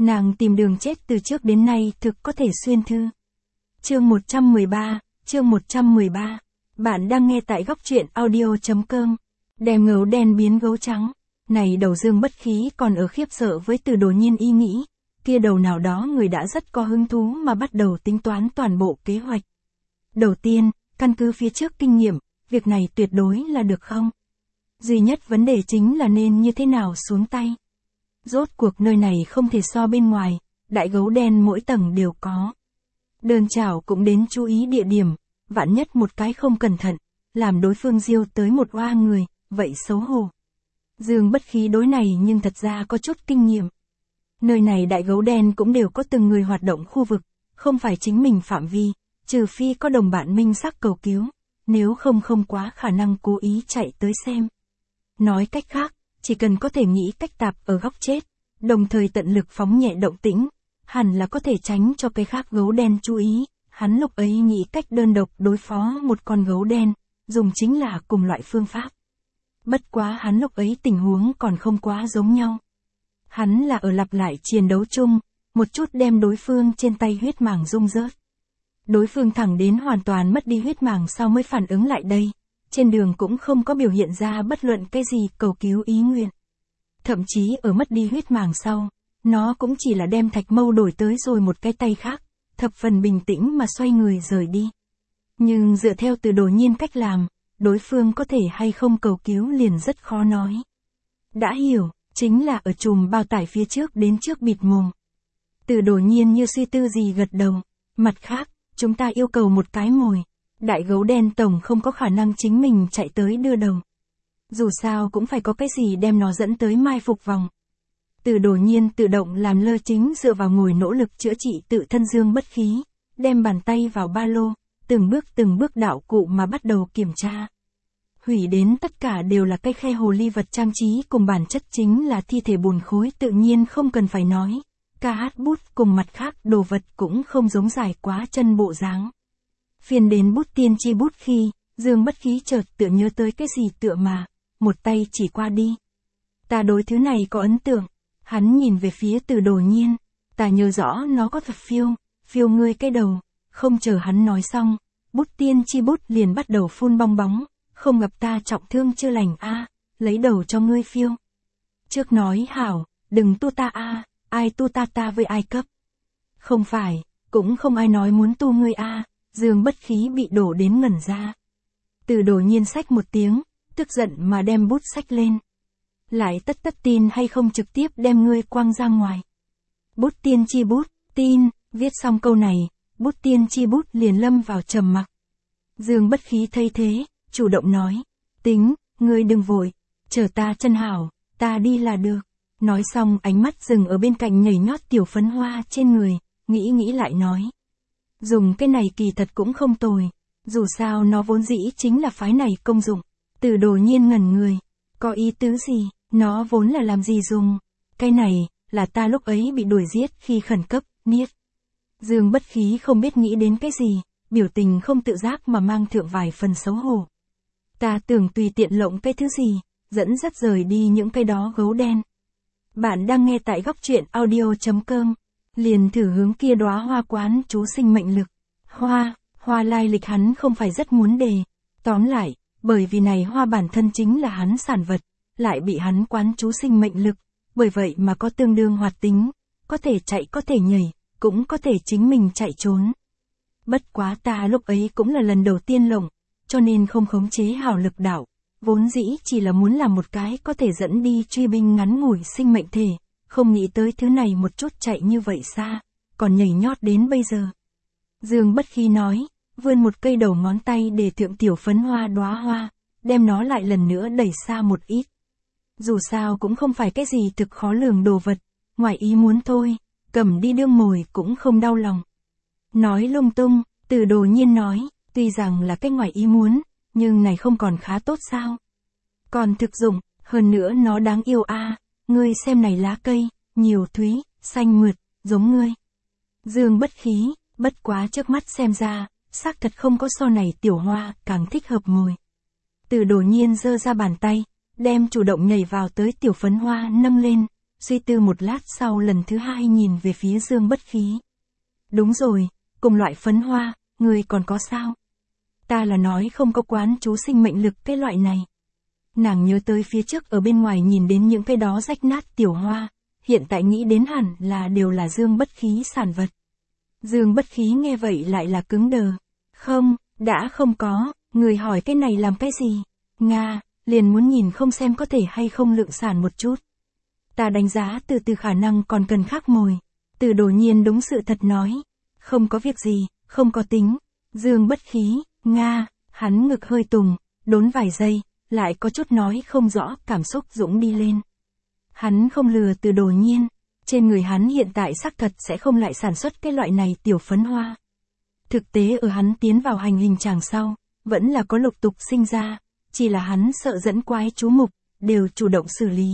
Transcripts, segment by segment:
Nàng tìm đường chết từ trước đến nay thực có thể xuyên thư. Chương 113. Bạn đang nghe tại góc truyện audio.com. Đem gấu đen biến gấu trắng. Này đầu Dương Bất Khí còn ở khiếp sợ với Từ Đồ Nhiên ý nghĩ. Kia đầu nào đó người đã rất có hứng thú mà bắt đầu tính toán toàn bộ kế hoạch. Đầu tiên, căn cứ phía trước kinh nghiệm, việc này tuyệt đối là được không? Duy nhất vấn đề chính là nên như thế nào xuống tay. Rốt cuộc nơi này không thể so bên ngoài, đại gấu đen mỗi tầng đều có. Đơn chảo cũng đến chú ý địa điểm, vạn nhất một cái không cẩn thận, làm đối phương diêu tới một oa người, vậy xấu hổ. Dương Bất Khí đối này nhưng thật ra có chút kinh nghiệm. Nơi này đại gấu đen cũng đều có từng người hoạt động khu vực, không phải chính mình phạm vi, trừ phi có đồng bạn minh xác cầu cứu, nếu không quá khả năng cố ý chạy tới xem. Nói cách khác, chỉ cần có thể nghĩ cách tạp ở góc chết, đồng thời tận lực phóng nhẹ động tĩnh, hẳn là có thể tránh cho cái khác gấu đen chú ý. Hắn lúc ấy nghĩ cách đơn độc đối phó một con gấu đen, dùng chính là cùng loại phương pháp. Bất quá hắn lúc ấy tình huống còn không quá giống nhau. Hắn là ở lặp lại chiến đấu chung, một chút đem đối phương trên tay huyết màng rung rớt. Đối phương thẳng đến hoàn toàn mất đi huyết màng sau mới phản ứng lại đây. Trên đường cũng không có biểu hiện ra bất luận cái gì cầu cứu ý nguyện. Thậm chí ở mất đi huyết màng sau, nó cũng chỉ là đem thạch mâu đổi tới rồi một cái tay khác, thập phần bình tĩnh mà xoay người rời đi. Nhưng dựa theo Từ Đồ Nhiên cách làm, đối phương có thể hay không cầu cứu liền rất khó nói. Đã hiểu, chính là ở chùm bao tải phía trước đến trước bịt mồm. Từ Đồ Nhiên như suy tư gì gật đầu. Mặt khác, chúng ta yêu cầu một cái mồi. Đại gấu đen tổng không có khả năng chính mình chạy tới đưa đầu. Dù sao cũng phải có cái gì đem nó dẫn tới mai phục vòng. Từ Đồ Nhiên tự động làm lơ chính dựa vào ngồi nỗ lực chữa trị tự thân Dương Bất Khí, đem bàn tay vào ba lô, từng bước đạo cụ mà bắt đầu kiểm tra. Hủy đến tất cả đều là cái khe hồ ly vật trang trí cùng bản chất chính là thi thể bùn khối tự nhiên không cần phải nói. Ca hát bút cùng mặt khác đồ vật cũng không giống dài quá chân bộ dáng. Phiền đến bút tiên tri bút khi, Dương Bất Khí chợt tựa nhớ tới cái gì tựa mà, một tay chỉ qua đi. Ta đối thứ này có ấn tượng, hắn nhìn về phía Từ Đồ Nhiên, ta nhớ rõ nó có thật phiêu ngươi cái đầu, không chờ hắn nói xong, bút tiên tri bút liền bắt đầu phun bong bóng, không gặp ta trọng thương chưa lành a, lấy đầu cho ngươi phiêu. Trước nói hảo, đừng tu ta a, ai tu ta với ai cấp. Không phải, cũng không ai nói muốn tu ngươi a. Dương Bất Khí bị đổ đến ngẩn ra. Từ Đồ Nhiên xách một tiếng, tức giận mà đem bút xách lên. Lại tất tin hay không trực tiếp đem ngươi quăng ra ngoài. Bút tiên tri bút, tin, viết xong câu này, bút tiên tri bút liền lâm vào trầm mặc. Dương Bất Khí thấy thế, chủ động nói, tính, ngươi đừng vội, chờ ta chân hảo, ta đi là được. Nói xong ánh mắt dừng ở bên cạnh nhảy nhót tiểu phấn hoa trên người, nghĩ lại nói. Dùng cái này kỳ thật cũng không tồi, dù sao nó vốn dĩ chính là phái này công dụng. Từ Đồ Nhiên ngẩn người, có ý tứ gì, nó vốn là làm gì dùng, cái này, là ta lúc ấy bị đuổi giết khi khẩn cấp, niết. Dương Bất Khí không biết nghĩ đến cái gì, biểu tình không tự giác mà mang thượng vài phần xấu hổ. Ta tưởng tùy tiện lộng cái thứ gì, dẫn dắt rời đi những cái đó gấu đen. Bạn đang nghe tại góc truyện audio.com. Liền thử hướng kia đóa hoa quán chú sinh mệnh lực. Hoa lai lịch hắn không phải rất muốn đề. Tóm lại, bởi vì này hoa bản thân chính là hắn sản vật, lại bị hắn quán chú sinh mệnh lực, bởi vậy mà có tương đương hoạt tính, có thể chạy có thể nhảy, cũng có thể chính mình chạy trốn. Bất quá ta lúc ấy cũng là lần đầu tiên lộng, cho nên không khống chế hảo lực đạo, vốn dĩ chỉ là muốn làm một cái có thể dẫn đi truy binh ngắn ngủi sinh mệnh thể. Không nghĩ tới thứ này một chút chạy như vậy xa, còn nhảy nhót đến bây giờ. Dương Bất Khí nói, vươn một cây đầu ngón tay để thượng tiểu phấn hoa đóa hoa, đem nó lại lần nữa đẩy xa một ít. Dù sao cũng không phải cái gì thực khó lường đồ vật, ngoài ý muốn thôi, cầm đi đương mồi cũng không đau lòng. Nói lung tung, Từ Đồ Nhiên nói, tuy rằng là cái ngoài ý muốn, nhưng này không còn khá tốt sao. Còn thực dụng, hơn nữa nó đáng yêu a. Ngươi xem này lá cây, nhiều thúy, xanh mượt, giống ngươi. Dương Bất Khí, bất quá trước mắt xem ra, xác thật không có so này tiểu hoa, càng thích hợp mồi. Từ Đồ Nhiên giơ ra bàn tay, đem chủ động nhảy vào tới tiểu phấn hoa nâng lên, suy tư một lát sau lần thứ hai nhìn về phía Dương Bất Khí. Đúng rồi, cùng loại phấn hoa, người còn có sao? Ta là nói không có quán chú sinh mệnh lực cái loại này. Nàng nhớ tới phía trước ở bên ngoài nhìn đến những cái đó rách nát tiểu hoa, hiện tại nghĩ đến hẳn là đều là Dương Bất Khí sản vật. Dương Bất Khí nghe vậy lại là cứng đờ. Không, đã không có, người hỏi cái này làm cái gì? Nga, liền muốn nhìn không xem có thể hay không lượng sản một chút. Ta đánh giá từ khả năng còn cần khác mồi. Từ Đồ Nhiên đúng sự thật nói. Không có việc gì, không có tính. Dương Bất Khí, Nga, hắn ngực hơi tùng, đốn vài giây, lại có chút nói không rõ, cảm xúc dũng đi lên. Hắn không lừa Từ Đồ Nhiên, trên người hắn hiện tại xác thật sẽ không lại sản xuất cái loại này tiểu phấn hoa. Thực tế ở hắn tiến vào hành hình tràng sau, vẫn là có lục tục sinh ra, chỉ là hắn sợ dẫn quái chú mục, đều chủ động xử lý.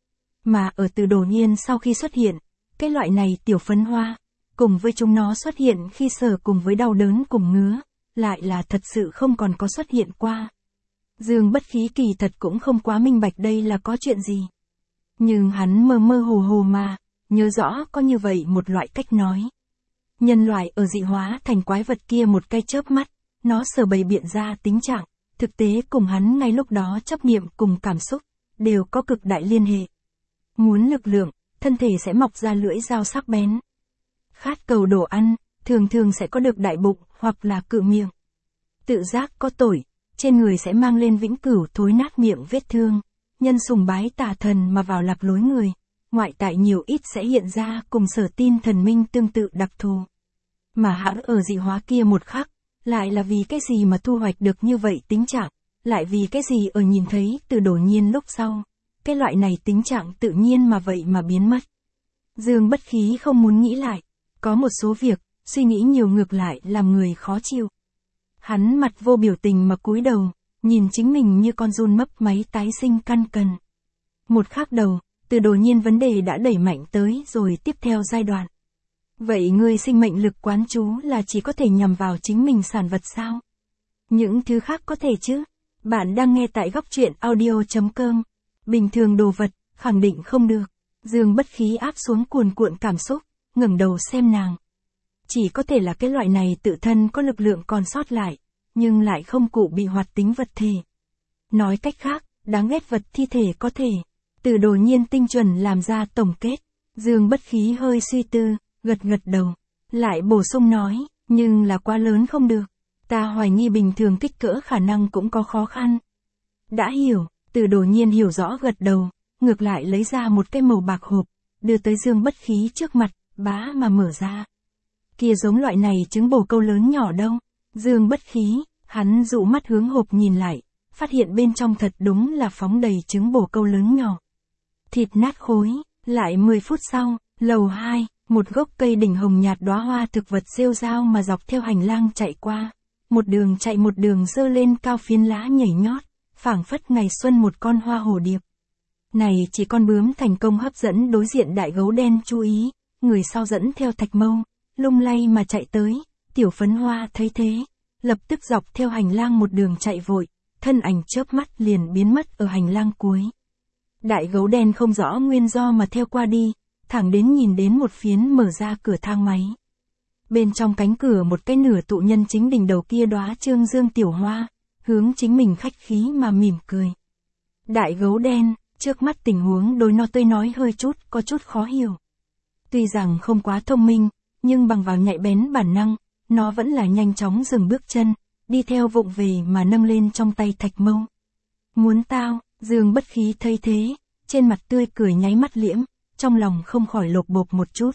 Mà ở Từ Đồ Nhiên sau khi xuất hiện, cái loại này tiểu phấn hoa, cùng với chúng nó xuất hiện khi sở cùng với đau đớn cùng ngứa, lại là thật sự không còn có xuất hiện qua. Dương Bất Khí kỳ thật cũng không quá minh bạch đây là có chuyện gì. Nhưng hắn mơ mơ hồ hồ mà, nhớ rõ có như vậy một loại cách nói. Nhân loại ở dị hóa thành quái vật kia một cái chớp mắt, nó sở bày biện ra tính trạng, thực tế cùng hắn ngay lúc đó chấp niệm cùng cảm xúc, đều có cực đại liên hệ. Muốn lực lượng, thân thể sẽ mọc ra lưỡi dao sắc bén. Khát cầu đồ ăn, thường thường sẽ có được đại bụng hoặc là cự miệng. Tự giác có tội, trên người sẽ mang lên vĩnh cửu thối nát miệng vết thương. Nhân sùng bái tà thần mà vào lạc lối người, ngoại tại nhiều ít sẽ hiện ra cùng sở tin thần minh tương tự đặc thù. Mà hãng ở dị hóa kia một khắc, lại là vì cái gì mà thu hoạch được như vậy tính trạng, lại vì cái gì ở nhìn thấy Từ Đồ Nhiên lúc sau, cái loại này tính trạng tự nhiên mà vậy mà biến mất. Dương Bất Khí không muốn nghĩ lại, có một số việc, suy nghĩ nhiều ngược lại làm người khó chịu. Hắn mặt vô biểu tình mà cúi đầu, nhìn chính mình như con giun mấp máy tái sinh căn cần. Một khắc đầu, Từ Đồ Nhiên vấn đề đã đẩy mạnh tới rồi tiếp theo giai đoạn. Vậy ngươi sinh mệnh lực quán chú là chỉ có thể nhằm vào chính mình sản vật sao? Những thứ khác có thể chứ? Bạn đang nghe tại Góc Truyện Audio.com. Bình thường đồ vật, khẳng định không được. Dương Bất Khí áp xuống cuồn cuộn cảm xúc, ngẩng đầu xem nàng. Chỉ có thể là cái loại này tự thân có lực lượng còn sót lại, nhưng lại không cụ bị hoạt tính vật thể. Nói cách khác, đáng ghét vật thi thể có thể. Từ Đồ Nhiên tinh chuẩn làm ra tổng kết. Dương Bất Khí hơi suy tư, gật đầu. Lại bổ sung nói, nhưng là quá lớn không được. Ta hoài nghi bình thường kích cỡ khả năng cũng có khó khăn. Đã hiểu, Từ Đồ Nhiên hiểu rõ gật đầu, ngược lại lấy ra một cái màu bạc hộp, đưa tới Dương Bất Khí trước mặt, bá mà mở ra. Kia giống loại này trứng bồ câu lớn nhỏ đâu. Dương Bất Khí, hắn dụ mắt hướng hộp nhìn lại, phát hiện bên trong thật đúng là phóng đầy trứng bồ câu lớn nhỏ. Thịt nát khối, lại 10 phút sau, lầu 2, một gốc cây đỉnh hồng nhạt đóa hoa thực vật rêu rao mà dọc theo hành lang chạy qua. Một đường chạy một đường dơ lên cao phiến lá nhảy nhót, phảng phất ngày xuân một con hoa hồ điệp. Này chỉ con bướm thành công hấp dẫn đối diện đại gấu đen chú ý, người sau dẫn theo thạch mâu, lung lay mà chạy tới, tiểu phấn hoa thấy thế, lập tức dọc theo hành lang một đường chạy vội, thân ảnh chớp mắt liền biến mất ở hành lang cuối. Đại gấu đen không rõ nguyên do mà theo qua đi, thẳng đến nhìn đến một phiến mở ra cửa thang máy. Bên trong cánh cửa một cái nửa tụ nhân chính đỉnh đầu kia đóa trương dương tiểu hoa, hướng chính mình khách khí mà mỉm cười. Đại gấu đen, trước mắt tình huống đối nó tôi nói hơi chút, có chút khó hiểu. Tuy rằng không quá thông minh, nhưng bằng vào nhạy bén bản năng, nó vẫn là nhanh chóng dừng bước chân, đi theo vụng về mà nâng lên trong tay thạch mâu. Muốn tao, Dương Bất Khí thấy thế, trên mặt tươi cười nháy mắt liễm, trong lòng không khỏi lột bột một chút.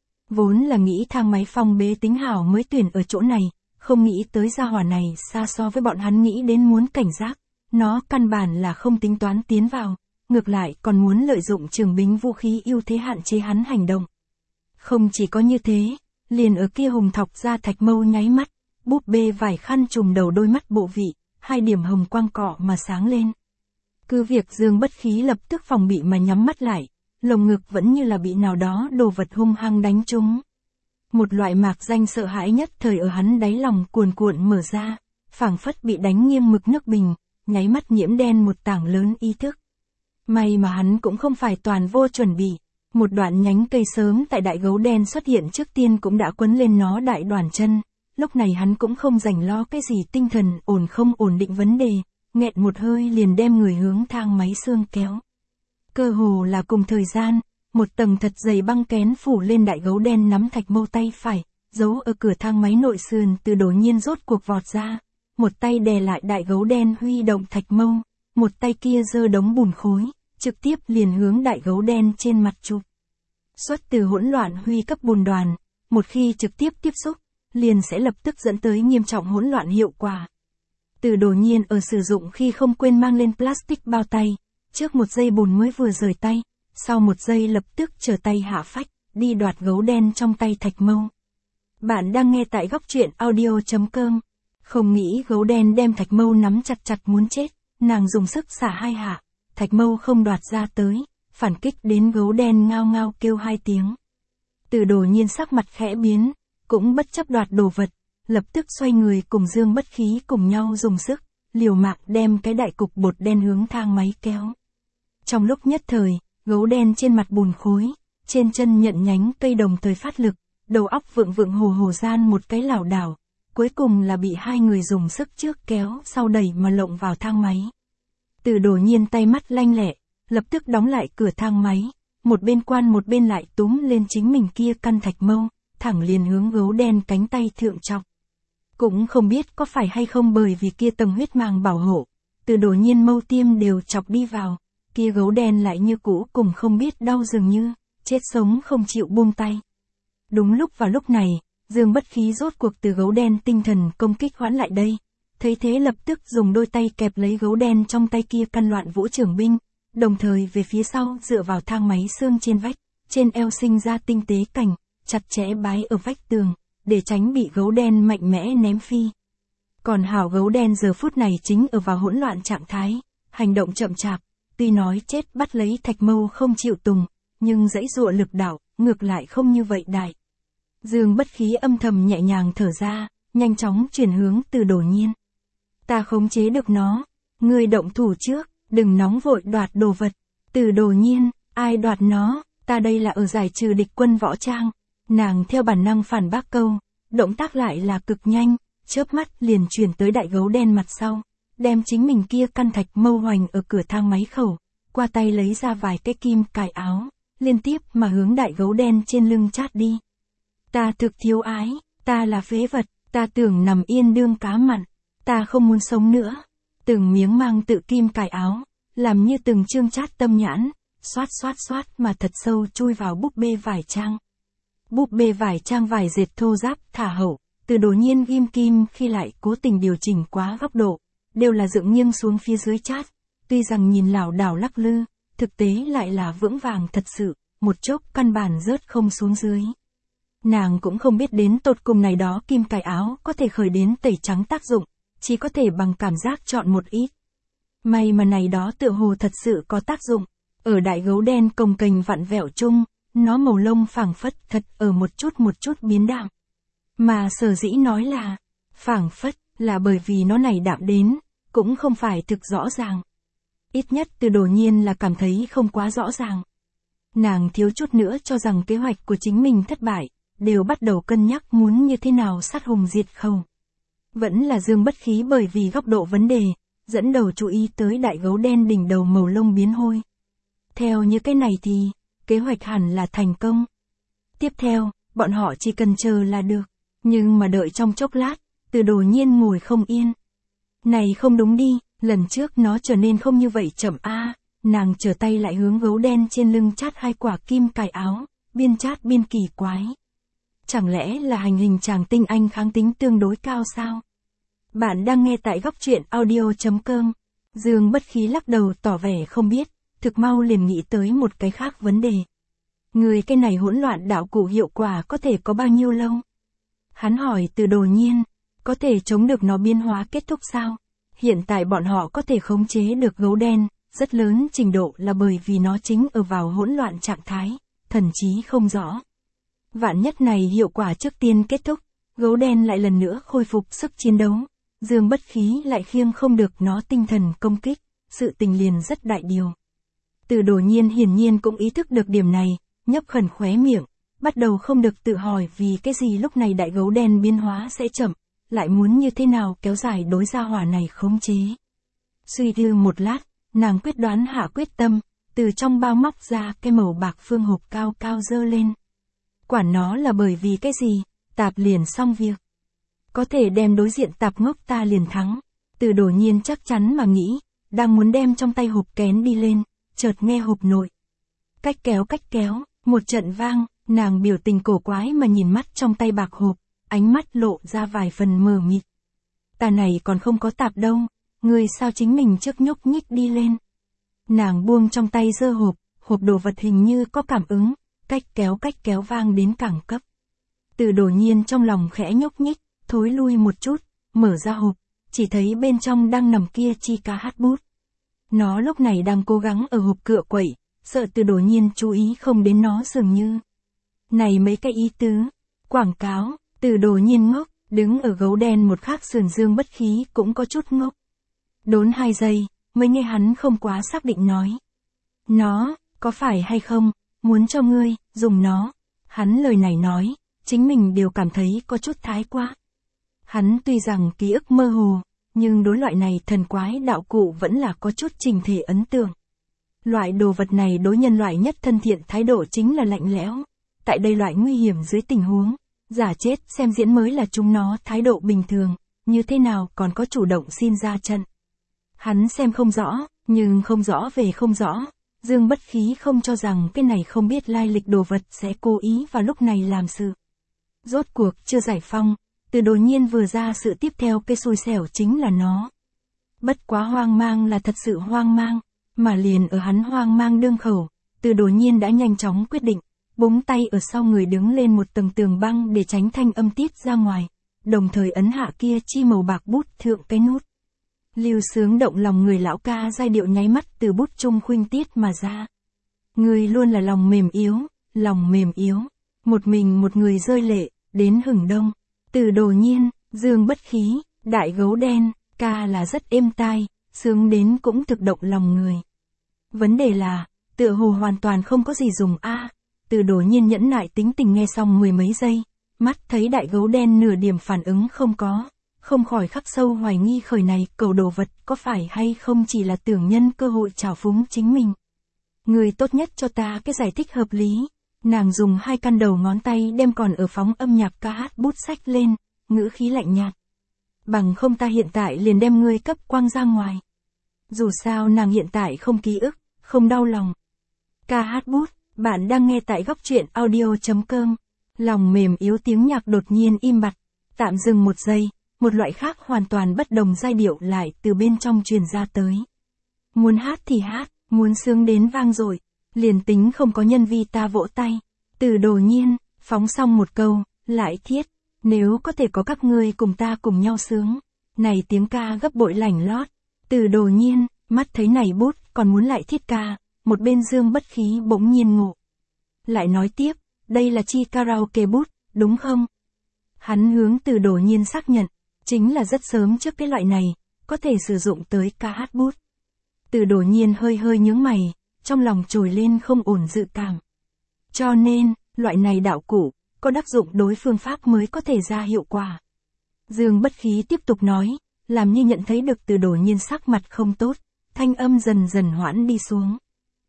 Vốn là nghĩ thang máy phong bế tính hảo mới tuyển ở chỗ này, không nghĩ tới gia hỏa này xa so với bọn hắn nghĩ đến muốn cảnh giác, nó căn bản là không tính toán tiến vào, ngược lại còn muốn lợi dụng trường binh vũ khí ưu thế hạn chế hắn hành động. Không chỉ có như thế, liền ở kia hùng thọc ra thạch mâu nháy mắt, búp bê vải khăn trùm đầu đôi mắt bộ vị, 2 điểm hồng quang cọ mà sáng lên. Cứ việc Dương Bất Khí lập tức phòng bị mà nhắm mắt lại, lồng ngực vẫn như là bị nào đó đồ vật hung hăng đánh trúng. Một loại mạc danh sợ hãi nhất thời ở hắn đáy lòng cuồn cuộn mở ra, phảng phất bị đánh nghiêng mực nước bình, nháy mắt nhiễm đen một tảng lớn ý thức. May mà hắn cũng không phải toàn vô chuẩn bị, Một đoạn nhánh cây sớm tại đại gấu đen xuất hiện trước tiên cũng đã quấn lên nó đại đoàn chân, lúc này hắn cũng không rảnh lo cái gì tinh thần ổn không ổn định vấn đề, nghẹn một hơi liền đem người hướng thang máy xương kéo. Cơ hồ là cùng thời gian, một tầng thật dày băng kén phủ lên đại gấu đen nắm Thạch Mâu tay phải, giấu ở cửa thang máy nội sườn Từ Đồ Nhiên rốt cuộc vọt ra, một tay đè lại đại gấu đen huy động Thạch Mâu, một tay kia giơ đống bùn khối, trực tiếp liền hướng đại gấu đen trên mặt chụp. Xuất từ hỗn loạn huy cấp bùn đoàn, một khi trực tiếp tiếp xúc, liền sẽ lập tức dẫn tới nghiêm trọng hỗn loạn hiệu quả. Từ Đồ Nhiên ở sử dụng khi không quên mang lên plastic bao tay, trước một giây bùn mới vừa rời tay, sau một giây lập tức trở tay hạ phách, đi đoạt gấu đen trong tay Thạch Mâu. Bạn đang nghe tại góc truyện audio.com. Không nghĩ gấu đen đem Thạch Mâu nắm chặt chặt muốn chết, nàng dùng sức xả hai hạ, Thạch Mâu không đoạt ra tới, phản kích đến gấu đen ngao ngao kêu hai tiếng. Từ Đồ Nhiên sắc mặt khẽ biến, cũng bất chấp đoạt đồ vật, lập tức xoay người cùng Dương Bất Khí cùng nhau dùng sức, liều mạng đem cái đại cục bột đen hướng thang máy kéo. Trong lúc nhất thời, gấu đen trên mặt bùn khối, trên chân nhận nhánh cây đồng thời phát lực, đầu óc vượng vượng hồ hồ gian một cái lảo đảo, cuối cùng là bị hai người dùng sức trước kéo sau đẩy mà lộng vào thang máy. Từ Đồ Nhiên tay mắt lanh lẹ, lập tức đóng lại cửa thang máy, một bên quan một bên lại túm lên chính mình kia căn Thạch Mâu, thẳng liền hướng gấu đen cánh tay thượng chọc. Cũng không biết có phải hay không bởi vì kia tầng huyết màng bảo hộ, Từ Đồ Nhiên mâu tiêm đều chọc đi vào, kia gấu đen lại như cũ cùng không biết đau dường như, chết sống không chịu buông tay. Đúng vào lúc này, Dương Bất Khí rốt cuộc từ gấu đen tinh thần công kích hoãn lại đây, thấy thế lập tức dùng đôi tay kẹp lấy gấu đen trong tay kia căn loạn vũ trưởng binh, đồng thời về phía sau dựa vào thang máy xương trên vách, trên eo sinh ra tinh tế cảnh, chặt chẽ bái ở vách tường, để tránh bị gấu đen mạnh mẽ ném phi. Còn hảo gấu đen giờ phút này chính ở vào hỗn loạn trạng thái, hành động chậm chạp, tuy nói chết bắt lấy Thạch Mâu không chịu tùng, nhưng dãy dụa lực đạo, ngược lại không như vậy đại. Dương Bất Khí âm thầm nhẹ nhàng thở ra, nhanh chóng chuyển hướng Từ Đồ Nhiên. Ta khống chế được nó, ngươi động thủ trước, đừng nóng vội đoạt đồ vật. Từ Đồ Nhiên, ai đoạt nó, ta đây là ở giải trừ địch quân võ trang. Nàng theo bản năng phản bác câu, động tác lại là cực nhanh, chớp mắt liền chuyển tới đại gấu đen mặt sau, đem chính mình kia căn Thạch Mâu hoành ở cửa thang máy khẩu, qua tay lấy ra vài cái kim cài áo, liên tiếp mà hướng đại gấu đen trên lưng chát đi. Ta thực thiếu ái, ta là phế vật, ta tưởng nằm yên đương cá mặn, ta không muốn sống nữa. Từng miếng mang tự kim cài áo, làm như từng chương chát tâm nhãn, xoát xoát xoát mà thật sâu chui vào búp bê vải trang. Búp bê vải trang vải dệt thô ráp thả hậu, Từ Đồ Nhiên ghim kim khi lại cố tình điều chỉnh quá góc độ, đều là dựng nghiêng xuống phía dưới chát, tuy rằng nhìn lảo đảo lắc lư, thực tế lại là vững vàng thật sự, một chốc căn bản rớt không xuống dưới. Nàng cũng không biết đến tột cùng này đó kim cài áo có thể khởi đến tẩy trắng tác dụng, chỉ có thể bằng cảm giác chọn một ít. May mà này đó tựa hồ thật sự có tác dụng, ở đại gấu đen cồng kềnh vặn vẹo chung, nó màu lông phảng phất thật ở một chút biến đạm. Mà sở dĩ nói là phảng phất là bởi vì nó này đạm đến, cũng không phải thực rõ ràng. Ít nhất Từ Đồ Nhiên là cảm thấy không quá rõ ràng. Nàng thiếu chút nữa cho rằng kế hoạch của chính mình thất bại, đều bắt đầu cân nhắc muốn như thế nào sát hùng diệt khẩu. Vẫn là Dương Bất Khí bởi vì góc độ vấn đề, dẫn đầu chú ý tới đại gấu đen đỉnh đầu màu lông biến hôi. Theo như cái này thì, kế hoạch hẳn là thành công. Tiếp theo, bọn họ chỉ cần chờ là được. Nhưng mà đợi trong chốc lát, Từ Đồ Nhiên ngồi không yên. Này không đúng đi, lần trước nó trở nên không như vậy chậm a. Nàng trở tay lại hướng gấu đen trên lưng chát hai quả kim cài áo, biên chát biên kỳ quái. Chẳng lẽ là hành hình chàng tinh anh kháng tính tương đối cao sao? Bạn đang nghe tại góc truyện audio.com. Dương Bất Khí lắc đầu tỏ vẻ không biết, thực mau liền nghĩ tới một cái khác vấn đề. Người cái này hỗn loạn đạo cụ hiệu quả có thể có bao nhiêu lâu? Hắn hỏi Từ Đồ Nhiên, có thể chống được nó biến hóa kết thúc sao? Hiện tại bọn họ có thể khống chế được gấu đen, rất lớn trình độ là bởi vì nó chính ở vào hỗn loạn trạng thái, thần trí không rõ. Vạn nhất này hiệu quả trước tiên kết thúc, gấu đen lại lần nữa khôi phục sức chiến đấu, Dương Bất Khí lại khiêng không được nó tinh thần công kích, sự tình liền rất đại điều. Từ Đồ Nhiên hiển nhiên cũng ý thức được điểm này, nhấp khẩn khóe miệng, bắt đầu không được tự hỏi vì cái gì lúc này đại gấu đen biến hóa sẽ chậm, lại muốn như thế nào kéo dài đối gia hỏa này khống chế. Suy tư một lát, nàng quyết đoán hạ quyết tâm, từ trong bao móc ra cái màu bạc phương hộp cao cao dơ lên. Quản nó là bởi vì cái gì, tạp liền xong việc. Có thể đem đối diện tạp ngốc ta liền thắng. Từ Đồ Nhiên chắc chắn mà nghĩ, đang muốn đem trong tay hộp kén đi lên, chợt nghe hộp nội. Cách kéo, một trận vang, nàng biểu tình cổ quái mà nhìn mắt trong tay bạc hộp, ánh mắt lộ ra vài phần mờ mịt. Ta này còn không có tạp đâu, người sao chính mình trước nhúc nhích đi lên. Nàng buông trong tay giơ hộp đồ vật hình như có cảm ứng, cách kéo vang đến càng cấp. Từ Đồ Nhiên trong lòng khẽ nhúc nhích, thối lui một chút, mở ra hộp, chỉ thấy bên trong đang nằm kia chi ca hát bút. Nó lúc này đang cố gắng ở hộp cựa quậy, sợ Từ Đồ Nhiên chú ý không đến nó dường như. Này mấy cái ý tứ, quảng cáo, Từ Đồ Nhiên ngốc, đứng ở gấu đen một khắc sườn dương bất khí cũng có chút ngốc. Đốn 2 giây, mới nghe hắn không quá xác định nói. Nó, có phải hay không, muốn cho ngươi, dùng nó. Hắn lời này nói, chính mình đều cảm thấy có chút thái quá. Hắn tuy rằng ký ức mơ hồ, nhưng đối loại này thần quái đạo cụ vẫn là có chút trình thể ấn tượng. Loại đồ vật này đối nhân loại nhất thân thiện thái độ chính là lạnh lẽo. Tại đây loại nguy hiểm dưới tình huống, giả chết xem diễn mới là chúng nó thái độ bình thường, như thế nào còn có chủ động xin ra trận. Hắn xem không rõ, nhưng không rõ về không rõ, Dương Bất Khí không cho rằng cái này không biết lai lịch đồ vật sẽ cố ý vào lúc này làm sự. Rốt cuộc chưa giải phong, Từ Đồ Nhiên vừa ra sự tiếp theo cái xui xẻo chính là nó. Bất quá hoang mang là thật sự hoang mang, mà liền ở hắn hoang mang đương khẩu, Từ Đồ Nhiên đã nhanh chóng quyết định, búng tay ở sau người đứng lên một tầng tường băng để tránh thanh âm tiết ra ngoài, đồng thời ấn hạ kia chi màu bạc bút thượng cái nút. Lưu sướng động lòng người lão ca giai điệu nháy mắt từ bút trung khuynh tiết mà ra. Người luôn là lòng mềm yếu, một mình một người rơi lệ, đến hừng đông. Từ Đồ Nhiên, Dương Bất Khí, đại gấu đen, ca là rất êm tai, sướng đến cũng thực động lòng người. Vấn đề là, tựa hồ hoàn toàn không có gì dùng a. Từ Đồ Nhiên nhẫn nại tính tình nghe xong 10 mấy giây, mắt thấy đại gấu đen nửa điểm phản ứng không có, không khỏi khắc sâu hoài nghi khởi này cầu đồ vật có phải hay không chỉ là tưởng nhân cơ hội trào phúng chính mình. Người tốt nhất cho ta cái giải thích hợp lý. Nàng dùng 2 căn đầu ngón tay đem còn ở phóng âm nhạc ca hát bút sách lên, ngữ khí lạnh nhạt. Bằng không ta hiện tại liền đem ngươi cấp quăng ra ngoài. Dù sao nàng hiện tại không ký ức, không đau lòng. Ca hát bút, bạn đang nghe tại góc truyện audio.com. Lòng mềm yếu tiếng nhạc đột nhiên im bặt, tạm dừng 1 giây, một loại khác hoàn toàn bất đồng giai điệu lại từ bên trong truyền ra tới. Muốn hát thì hát, muốn sướng đến vang dội, liền tính không có nhân vi ta vỗ tay. Từ Đồ Nhiên, phóng xong một câu, lại thiết, nếu có thể có các ngươi cùng ta cùng nhau sướng. Này tiếng ca gấp bội lảnh lót. Từ Đồ Nhiên, mắt thấy này bút, còn muốn lại thiết ca, một bên Dương Bất Khí bỗng nhiên ngộ. Lại nói tiếp, đây là chi karaoke bút, đúng không? Hắn hướng Từ Đồ Nhiên xác nhận, chính là rất sớm trước cái loại này, có thể sử dụng tới ca hát bút. Từ Đồ Nhiên hơi nhướng mày, trong lòng trồi lên không ổn dự cảm. Cho nên, loại này đạo cụ, có đắc dụng đối phương pháp mới có thể ra hiệu quả. Dương Bất Khí tiếp tục nói, làm như nhận thấy được Từ Đồ Nhiên sắc mặt không tốt, thanh âm dần dần hoãn đi xuống.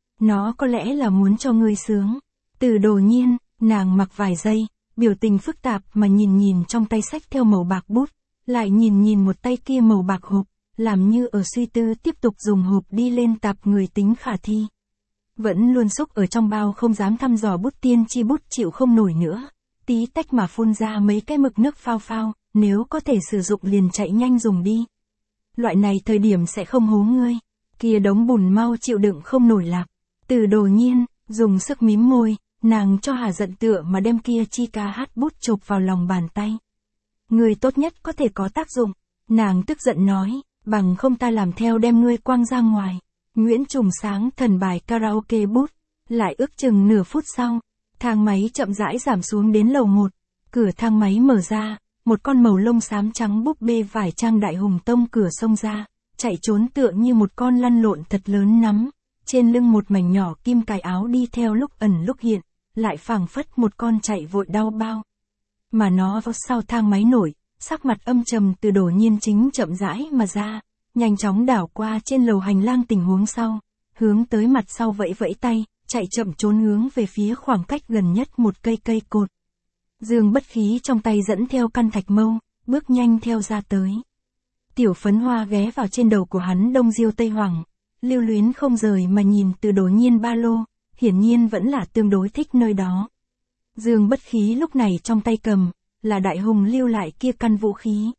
Nó có lẽ là muốn cho ngươi sướng. Từ Đồ Nhiên, nàng mặc vài giây, biểu tình phức tạp mà nhìn trong tay sách theo màu bạc bút, lại nhìn một tay kia màu bạc hộp, làm như ở suy tư tiếp tục dùng hộp đi lên tạp người tính khả thi. Vẫn luôn xúc ở trong bao không dám thăm dò bút tiên chi bút chịu không nổi nữa, tí tách mà phun ra mấy cái mực nước phao, nếu có thể sử dụng liền chạy nhanh dùng đi. Loại này thời điểm sẽ không hố ngươi, kia đống bùn mau chịu đựng không nổi lạc. Từ Đồ Nhiên, dùng sức mím môi, nàng cho hà giận tựa mà đem kia chi ca hát bút chộp vào lòng bàn tay. Người tốt nhất có thể có tác dụng, nàng tức giận nói, bằng không ta làm theo đem ngươi quăng ra ngoài. Nguyễn Trùng sáng thần bài karaoke bút, lại ước chừng nửa phút sau, thang máy chậm rãi giảm xuống đến lầu 1, cửa thang máy mở ra, một con màu lông xám trắng búp bê vải trang đại hùng tông cửa xông ra, chạy trốn tựa như một con lăn lộn thật lớn nắm, trên lưng một mảnh nhỏ kim cài áo đi theo lúc ẩn lúc hiện, lại phảng phất một con chạy vội đau bao. Mà nó vào sau thang máy nổi, sắc mặt âm trầm Từ Đổ Nhiên chính chậm rãi mà ra, nhanh chóng đảo qua trên lầu hành lang tình huống sau, hướng tới mặt sau vẫy vẫy tay, chạy chậm trốn hướng về phía khoảng cách gần nhất một cây cột. Dương Bất Khí trong tay dẫn theo căn thạch mâu, bước nhanh theo ra tới. Tiểu Phấn Hoa ghé vào trên đầu của hắn đông diêu tây hoảng, lưu luyến không rời mà nhìn Từ Đổ Nhiên ba lô, hiển nhiên vẫn là tương đối thích nơi đó. Dương Bất Khí lúc này trong tay cầm, là Đại Hùng lưu lại kia căn vũ khí.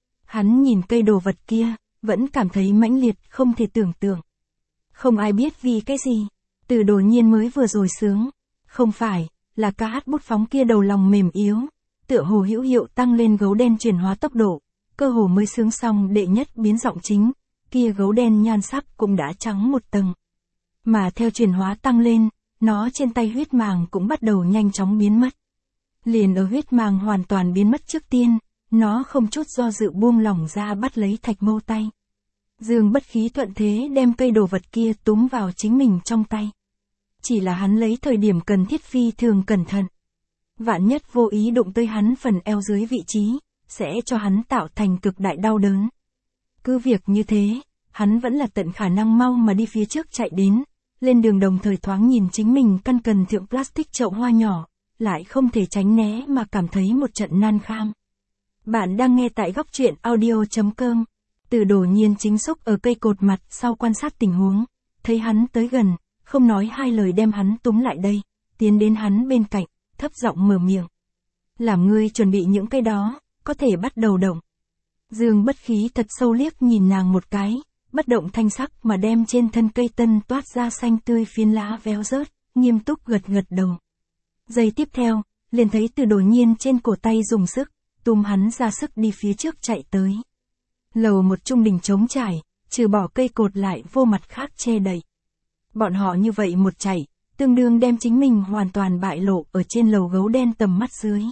Hắn nhìn cây đồ vật kia, vẫn cảm thấy mãnh liệt không thể tưởng tượng. Không ai biết vì cái gì, Từ Đổ Nhiên mới vừa rồi sướng, không phải, là ca hát bút phóng kia đầu lòng mềm yếu, tựa hồ hữu hiệu tăng lên gấu đen chuyển hóa tốc độ, cơ hồ mới sướng xong đệ nhất biến giọng chính, kia gấu đen nhan sắc cũng đã trắng một tầng. Mà theo chuyển hóa tăng lên, nó trên tay huyết màng cũng bắt đầu nhanh chóng biến mất. Liền ở huyết màng hoàn toàn biến mất trước tiên, nó không chút do dự buông lỏng ra bắt lấy thạch mâu tay. Dương Bất Khí thuận thế đem cây đồ vật kia túm vào chính mình trong tay. Chỉ là hắn lấy thời điểm cần thiết phi thường cẩn thận. Vạn nhất vô ý đụng tới hắn phần eo dưới vị trí, sẽ cho hắn tạo thành cực đại đau đớn. Cứ việc như thế, hắn vẫn là tận khả năng mau mà đi phía trước chạy đến, lên đường đồng thời thoáng nhìn chính mình căn cần thượng plastic chậu hoa nhỏ, lại không thể tránh né mà cảm thấy một trận nan kham. Bạn đang nghe tại góc truyện audio.com. Từ Đổ Nhiên chính xúc ở cây cột mặt sau quan sát tình huống, thấy hắn tới gần, không nói hai lời đem hắn túm lại đây, tiến đến hắn bên cạnh, thấp giọng mở miệng. Làm ngươi chuẩn bị những cái đó, có thể bắt đầu động. Dương Bất Khí thật sâu liếc nhìn nàng một cái, bất động thanh sắc mà đem trên thân cây tân toát ra xanh tươi phiến lá véo rớt, nghiêm túc gật gật đầu. Giây tiếp theo, liền thấy Từ Đổ Nhiên trên cổ tay dùng sức, túm hắn ra sức đi phía trước chạy tới. Lầu một trung đình trống trải, trừ bỏ cây cột lại vô mặt khác che đậy. Bọn họ như vậy một chạy, tương đương đem chính mình hoàn toàn bại lộ ở trên lầu gấu đen tầm mắt dưới.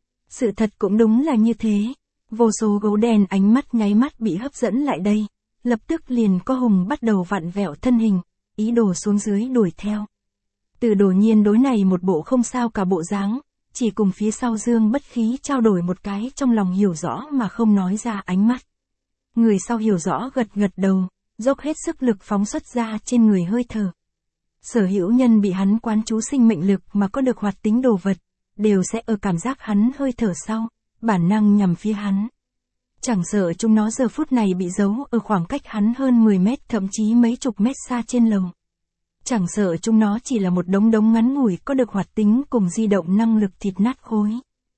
Sự thật cũng đúng là như thế, vô số gấu đen ánh mắt nháy mắt bị hấp dẫn lại đây, lập tức liền có hùng bắt đầu vặn vẹo thân hình, ý đồ xuống dưới đuổi theo. Từ Đổ Nhiên đối này một bộ không sao cả bộ dáng, chỉ cùng phía sau Dương Bất Khí trao đổi một cái trong lòng hiểu rõ mà không nói ra ánh mắt. Người sau hiểu rõ gật gật đầu, dốc hết sức lực phóng xuất ra trên người hơi thở. Sở hữu nhân bị hắn quán chú sinh mệnh lực mà có được hoạt tính đồ vật, đều sẽ ở cảm giác hắn hơi thở sau, bản năng nhằm phía hắn. Chẳng sợ chúng nó giờ phút này bị giấu ở khoảng cách hắn hơn 10 mét thậm chí mấy chục mét xa trên lầu. Chẳng sợ chúng nó chỉ là một đống ngắn ngủi có được hoạt tính cùng di động năng lực thịt nát khối.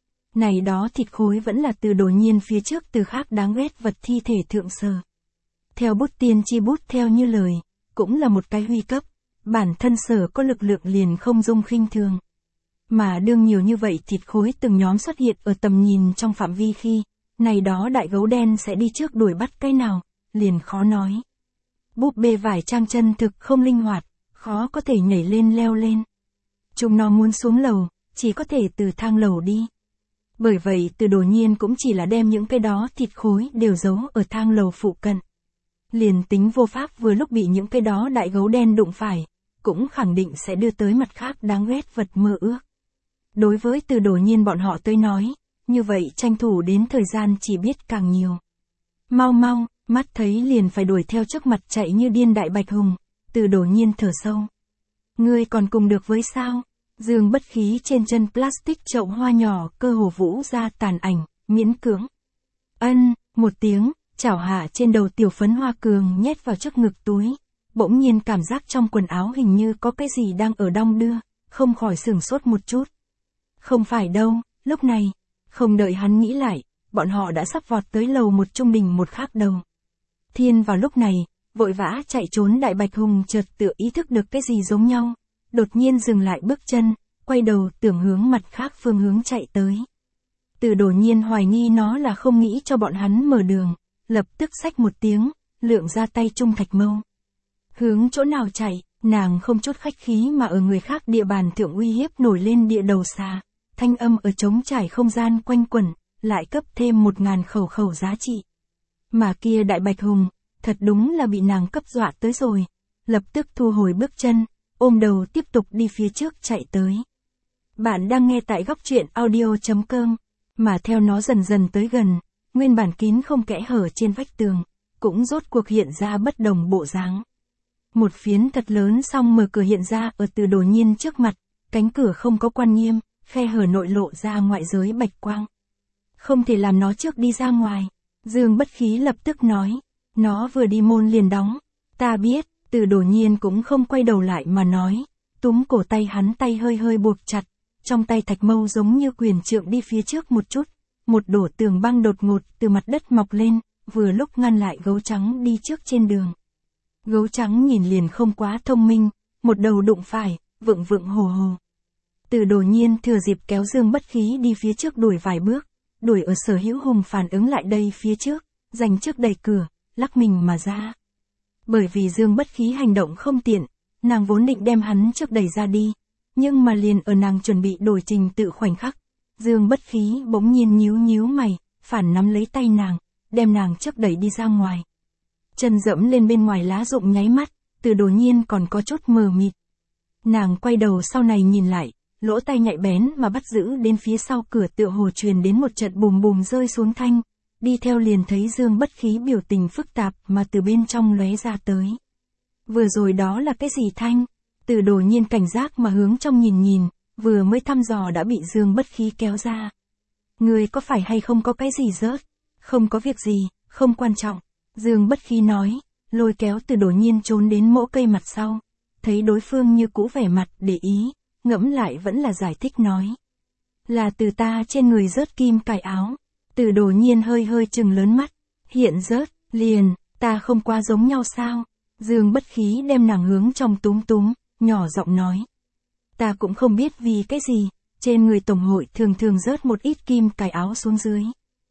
Này đó thịt khối vẫn là Từ Đổ Nhiên phía trước từ khác đáng ghét vật thi thể thượng sờ. Theo bút tiên tri bút theo như lời, cũng là một cái huy cấp, bản thân sở có lực lượng liền không dung khinh thường. Mà đương nhiều như vậy thịt khối từng nhóm xuất hiện ở tầm nhìn trong phạm vi khi, này đó đại gấu đen sẽ đi trước đuổi bắt cái nào, liền khó nói. Búp bê vải trang chân thực không linh hoạt, khó có thể nhảy lên leo lên. Chúng nó muốn xuống lầu, chỉ có thể từ thang lầu đi. Bởi vậy Từ Đổ Nhiên cũng chỉ là đem những cái đó thịt khối đều giấu ở thang lầu phụ cận. Liền tính vô pháp vừa lúc bị những cái đó đại gấu đen đụng phải, cũng khẳng định sẽ đưa tới mặt khác đáng ghét vật mơ ước. Đối với Từ Đổ Nhiên bọn họ tới nói, như vậy tranh thủ đến thời gian chỉ biết càng nhiều. Mau mau, mắt thấy liền phải đuổi theo trước mặt chạy như điên đại bạch hùng, Từ Đổ Nhiên thở sâu. Ngươi còn cùng được với sao? Dương Bất Khí trên chân plastic chậu hoa nhỏ cơ hồ vũ ra tàn ảnh, miễn cưỡng. Ân, một tiếng, chảo hạ trên đầu Tiểu Phấn Hoa cường nhét vào trước ngực túi. Bỗng nhiên cảm giác trong quần áo hình như có cái gì đang ở đong đưa, không khỏi sửng sốt một chút. Không phải đâu, lúc này, không đợi hắn nghĩ lại, bọn họ đã sắp vọt tới lầu một trung đình một khác đầu. Thiên vào lúc này, vội vã chạy trốn đại bạch hùng chợt tựa ý thức được cái gì giống nhau, đột nhiên dừng lại bước chân, quay đầu tưởng hướng mặt khác phương hướng chạy tới. Từ Đổ Nhiên hoài nghi nó là không nghĩ cho bọn hắn mở đường, lập tức xách một tiếng, lượng ra tay trung thạch mâu. Hướng chỗ nào chạy, nàng không chút khách khí mà ở người khác địa bàn thượng uy hiếp nổi lên địa đầu xà, thanh âm ở trống trải không gian quanh quẩn, lại cấp thêm 1000 khẩu giá trị. Mà kia đại bạch hùng, thật đúng là bị nàng cấp dọa tới rồi, lập tức thu hồi bước chân, ôm đầu tiếp tục đi phía trước chạy tới. Bạn đang nghe tại góc truyện audio.com, mà theo nó dần dần tới gần, nguyên bản kín không kẽ hở trên vách tường, cũng rốt cuộc hiện ra bất đồng bộ dáng. Một phiến thật lớn song mở cửa hiện ra ở Từ Đồ Nhiên trước mặt, cánh cửa không có quan nghiêm, khe hở nội lộ ra ngoại giới bạch quang. Không thể làm nó trước đi ra ngoài. Dương Bất Khí lập tức nói, nó vừa đi môn liền đóng. Ta biết. Từ Đồ Nhiên cũng không quay đầu lại mà nói, túm cổ tay hắn, tay hơi hơi buộc chặt, trong tay thạch mâu giống như quyền trượng đi phía trước một chút, một đổ tường băng đột ngột từ mặt đất mọc lên, vừa lúc ngăn lại gấu trắng đi trước trên đường. Gấu trắng nhìn liền không quá thông minh, một đầu đụng phải, vựng vựng hồ hồ. Từ Đồ Nhiên thừa dịp kéo Dương Bất Khí đi phía trước đuổi vài bước, đuổi ở Sở Hữu Hùng phản ứng lại đây phía trước, giành trước đẩy cửa, lắc mình mà ra. Bởi vì Dương Bất Khí hành động không tiện, nàng vốn định đem hắn trước đẩy ra đi, nhưng mà liền ở nàng chuẩn bị đổi trình tự khoảnh khắc, Dương Bất Khí bỗng nhiên nhíu nhíu mày, phản nắm lấy tay nàng, đem nàng trước đẩy đi ra ngoài. Chân dẫm lên bên ngoài lá rụng nháy mắt, Từ Đồ Nhiên còn có chút mờ mịt. Nàng quay đầu sau này nhìn lại, lỗ tai nhạy bén mà bắt giữ đến phía sau cửa tựa hồ truyền đến một trận bùm bùm rơi xuống thanh. Đi theo liền thấy Dương Bất Khí biểu tình phức tạp mà từ bên trong lóe ra tới. Vừa rồi đó là cái gì thanh? Từ Đồ Nhiên cảnh giác mà hướng trong nhìn nhìn, vừa mới thăm dò đã bị Dương Bất Khí kéo ra. Người có phải hay không có cái gì rớt? Không có việc gì, không quan trọng. Dương Bất Khí nói, lôi kéo Từ Đồ Nhiên trốn đến mỗ cây mặt sau. Thấy đối phương như cũ vẻ mặt để ý, ngẫm lại vẫn là giải thích nói. Là từ ta trên người rớt kim cài áo. Từ Đồ Nhiên hơi hơi trừng lớn mắt, hiện rớt, liền, ta không qua giống nhau sao? Dương Bất Khí đem nàng hướng trong túm túm, nhỏ giọng nói. Ta cũng không biết vì cái gì, trên người tổng hội thường thường rớt một ít kim cài áo xuống dưới.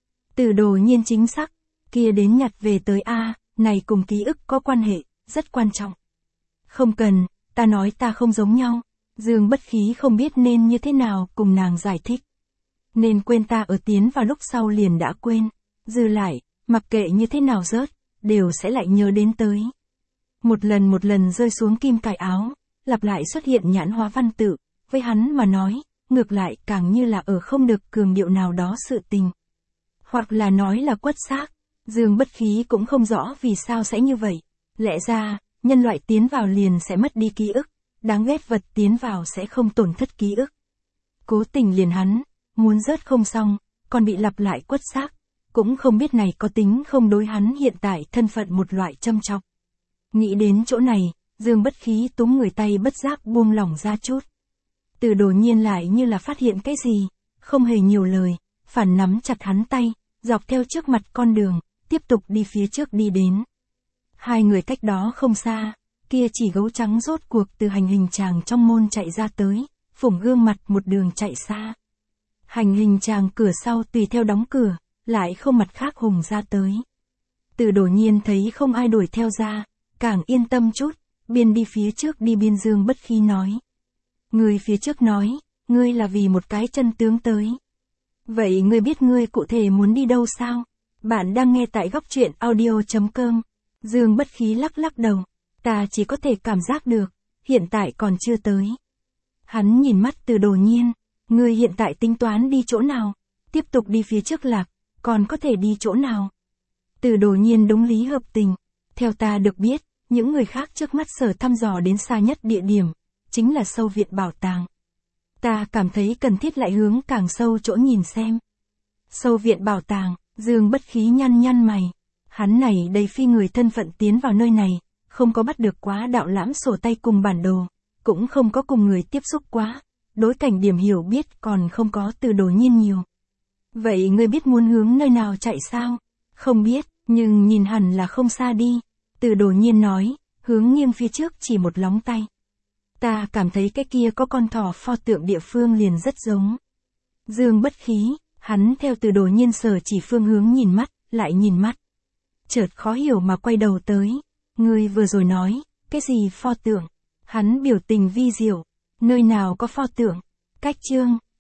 Từ Đồ Nhiên chính xác, kia đến nhặt về tới A, này cùng ký ức có quan hệ, rất quan trọng. Không cần, ta nói ta không giống nhau. Dương Bất Khí không biết nên như thế nào cùng nàng giải thích. Nên quên ta ở tiến vào lúc sau liền đã quên, dư lại, mặc kệ như thế nào rớt, đều sẽ lại nhớ đến tới. Một lần rơi xuống kim cài áo, lặp lại xuất hiện nhãn hóa văn tự, với hắn mà nói, ngược lại càng như là ở không được cường điệu nào đó sự tình. Hoặc là nói là quất xác, Dương Bất Khí cũng không rõ vì sao sẽ như vậy. Lẽ ra, nhân loại tiến vào liền sẽ mất đi ký ức, đáng ghét vật tiến vào sẽ không tổn thất ký ức. Cố tình liền hắn, muốn rớt không xong, còn bị lặp lại quất xác, cũng không biết này có tính không đối hắn hiện tại thân phận một loại châm chọc. Nghĩ đến chỗ này, Dương Bất Khí túm người tay bất giác buông lỏng ra chút. Từ Đồ Nhiên lại như là phát hiện cái gì, không hề nhiều lời, phản nắm chặt hắn tay, dọc theo trước mặt con đường, tiếp tục đi phía trước đi đến. Hai người cách đó không xa, kia chỉ gấu trắng rốt cuộc từ hành hình tràng trong môn chạy ra tới, phủng gương mặt một đường chạy xa. Hành hình tràng cửa sau tùy theo đóng cửa, lại không mặt khác hùng ra tới. Từ Đồ Nhiên thấy không ai đuổi theo ra, càng yên tâm chút, biên đi phía trước đi biên Dương Bất Khí nói. Người phía trước nói, ngươi là vì một cái chân tướng tới. Vậy ngươi biết ngươi cụ thể muốn đi đâu sao? Bạn đang nghe tại góc truyện audio.com. Dương Bất Khí lắc lắc đầu, ta chỉ có thể cảm giác được, hiện tại còn chưa tới. Hắn nhìn mắt Từ Đồ Nhiên, ngươi hiện tại tính toán đi chỗ nào? Tiếp tục đi phía trước lạc, còn có thể đi chỗ nào? Từ Đồ Nhiên đúng lý hợp tình, theo ta được biết, những người khác trước mắt sở thăm dò đến xa nhất địa điểm, chính là sâu viện bảo tàng. Ta cảm thấy cần thiết lại hướng càng sâu chỗ nhìn xem. Sâu viện bảo tàng, Dương Bất Khí nhăn nhăn mày. Hắn này đầy phi người thân phận tiến vào nơi này, không có bắt được quá đạo lãm sổ tay cùng bản đồ, cũng không có cùng người tiếp xúc quá, đối cảnh điểm hiểu biết còn không có Từ Đồ Nhiên nhiều. Vậy ngươi biết muốn hướng nơi nào chạy sao? Không biết, nhưng nhìn hẳn là không xa đi. Từ Đồ Nhiên nói, hướng nghiêng phía trước chỉ một lóng tay. Ta cảm thấy cái kia có con thỏ pho tượng địa phương liền rất giống. Dương Bất Khí, hắn theo Từ Đồ Nhiên sở chỉ phương hướng nhìn mắt, lại nhìn mắt. Chợt khó hiểu mà quay đầu tới. Ngươi vừa rồi nói, cái gì pho tượng? Hắn biểu tình vi diệu. Nơi nào có pho tượng? Cách chương.